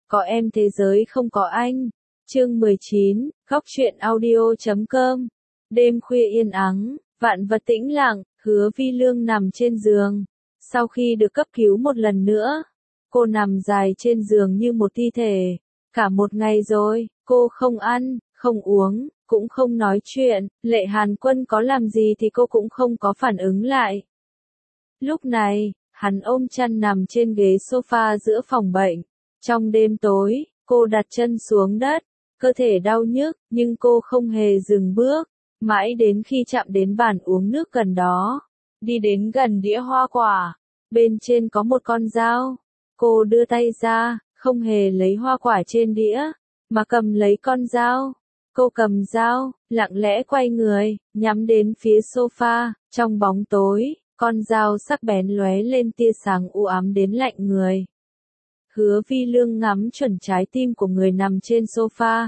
Có em thế giới không có anh. Chương 19, Góc truyện audio.com. Đêm khuya yên ắng, vạn vật tĩnh lặng, Hứa Vi Lương nằm trên giường. Sau khi được cấp cứu một lần nữa, cô nằm dài trên giường như một thi thể. Cả một ngày rồi, cô không ăn, không uống, cũng không nói chuyện, Lệ Hàn Quân có làm gì thì cô cũng không có phản ứng lại. Lúc này, hắn ôm chăn nằm trên ghế sofa giữa phòng bệnh. Trong đêm tối, cô đặt chân xuống đất, cơ thể đau nhức, nhưng cô không hề dừng bước, mãi đến khi chạm đến bàn uống nước gần đó. Đi đến gần đĩa hoa quả, bên trên có một con dao. Cô đưa tay ra, không hề lấy hoa quả trên đĩa, mà cầm lấy con dao. Cô cầm dao, lặng lẽ quay người, nhắm đến phía sofa, trong bóng tối, con dao sắc bén lóe lên tia sáng u ám đến lạnh người. Hứa Vi Lương ngắm chuẩn trái tim của người nằm trên sofa.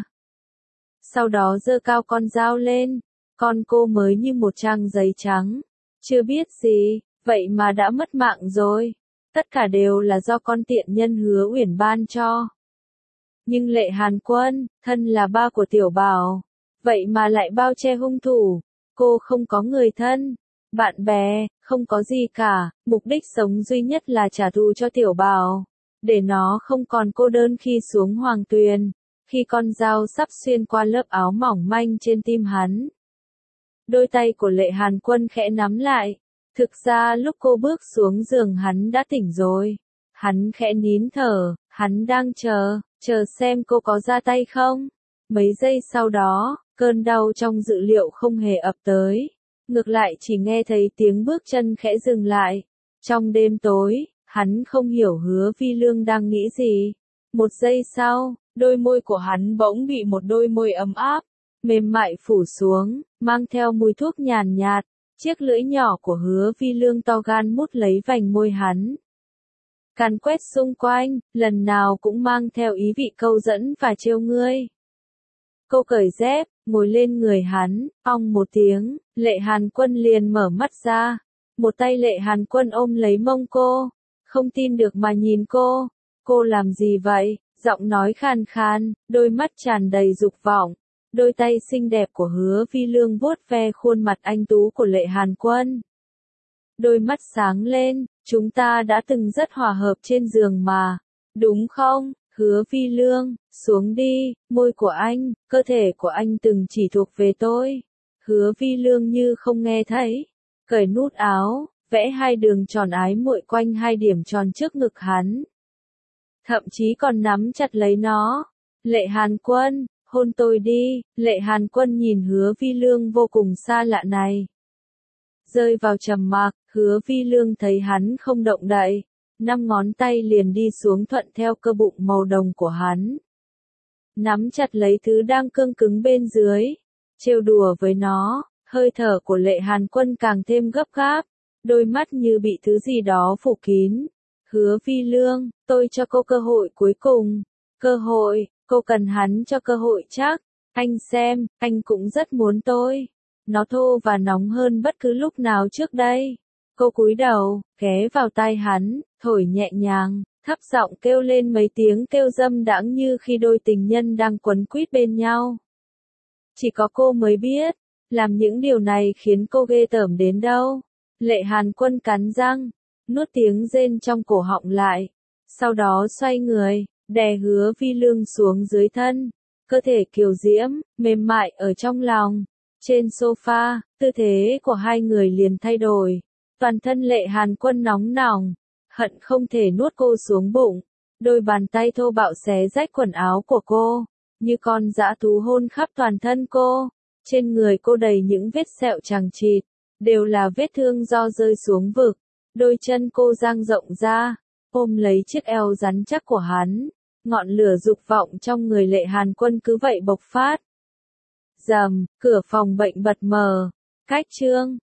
Sau đó giơ cao con dao lên, con cô mới như một trang giấy trắng. Chưa biết gì, vậy mà đã mất mạng rồi. Tất cả đều là do con tiện nhân Hứa Uyển ban cho. Nhưng Lệ Hàn Quân, thân là ba của Tiểu Bảo, vậy mà lại bao che hung thủ. Cô không có người thân, bạn bè, không có gì cả, mục đích sống duy nhất là trả thù cho Tiểu Bảo, để nó không còn cô đơn khi xuống Hoàng Tuyền, khi con dao sắp xuyên qua lớp áo mỏng manh trên tim hắn. Đôi tay của Lệ Hàn Quân khẽ nắm lại. Thực ra lúc cô bước xuống giường hắn đã tỉnh rồi. Hắn khẽ nín thở, hắn đang chờ xem cô có ra tay không. Mấy giây sau đó, cơn đau trong dự liệu không hề ập tới. Ngược lại chỉ nghe thấy tiếng bước chân khẽ dừng lại. Trong đêm tối, hắn không hiểu Hứa Vi Lương đang nghĩ gì. Một giây sau, đôi môi của hắn bỗng bị một đôi môi ấm áp, mềm mại phủ xuống, mang theo mùi thuốc nhàn nhạt. Chiếc lưỡi nhỏ của Hứa Vi Lương to gan mút lấy vành môi hắn. Càn quét xung quanh, lần nào cũng mang theo ý vị câu dẫn và trêu ngươi. Cô cởi dép, ngồi lên người hắn, ong một tiếng, Lệ Hàn Quân liền mở mắt ra. Một tay Lệ Hàn Quân ôm lấy mông cô, không tin được mà nhìn cô. Cô làm gì vậy? Giọng nói khàn khàn, đôi mắt tràn đầy dục vọng. Đôi tay xinh đẹp của Hứa Vi Lương vuốt ve khuôn mặt anh tú của Lệ Hàn Quân. Đôi mắt sáng lên, chúng ta đã từng rất hòa hợp trên giường mà, đúng không? Hứa Vi Lương, xuống đi, môi của anh, cơ thể của anh từng chỉ thuộc về tôi. Hứa Vi Lương như không nghe thấy, cởi nút áo, vẽ hai đường tròn ái muội quanh hai điểm tròn trước ngực hắn. Thậm chí còn nắm chặt lấy nó. Lệ Hàn Quân, hôn tôi đi. Lệ Hàn Quân nhìn Hứa Vi Lương vô cùng xa lạ này. Rơi vào trầm mặc, Hứa Vi Lương thấy hắn không động đậy. 5 ngón tay liền đi xuống thuận theo cơ bụng màu đồng của hắn. Nắm chặt lấy thứ đang cương cứng bên dưới. Trêu đùa với nó, hơi thở của Lệ Hàn Quân càng thêm gấp gáp. Đôi mắt như bị thứ gì đó phủ kín. Hứa Vi Lương, tôi cho cô cơ hội cuối cùng. Cơ hội, cô cần hắn cho cơ hội chắc. Anh xem, anh cũng rất muốn tôi. Nó thô và nóng hơn bất cứ lúc nào trước đây. Cô cúi đầu, ghé vào tai hắn, thổi nhẹ nhàng, thấp giọng kêu lên mấy tiếng kêu dâm đãng như khi đôi tình nhân đang quấn quýt bên nhau. Chỉ có cô mới biết, làm những điều này khiến cô ghê tởm đến đâu. Lệ Hàn Quân cắn răng, nuốt tiếng rên trong cổ họng lại. Sau đó xoay người, đè Hứa Vi Lương xuống dưới thân. Cơ thể kiều diễm, mềm mại ở trong lòng. Trên sofa, tư thế của hai người liền thay đổi. Toàn thân Lệ Hàn Quân nóng nòng, hận không thể nuốt cô xuống bụng. Đôi bàn tay thô bạo xé rách quần áo của cô, như con dã thú hôn khắp toàn thân cô. Trên người cô đầy những vết sẹo chằng chịt, đều là vết thương do rơi xuống vực. Đôi chân cô dang rộng ra, ôm lấy chiếc eo rắn chắc của hắn. Ngọn lửa dục vọng trong người Lệ Hàn Quân cứ vậy bộc phát. Rầm, cửa phòng bệnh bật mở. Cách chương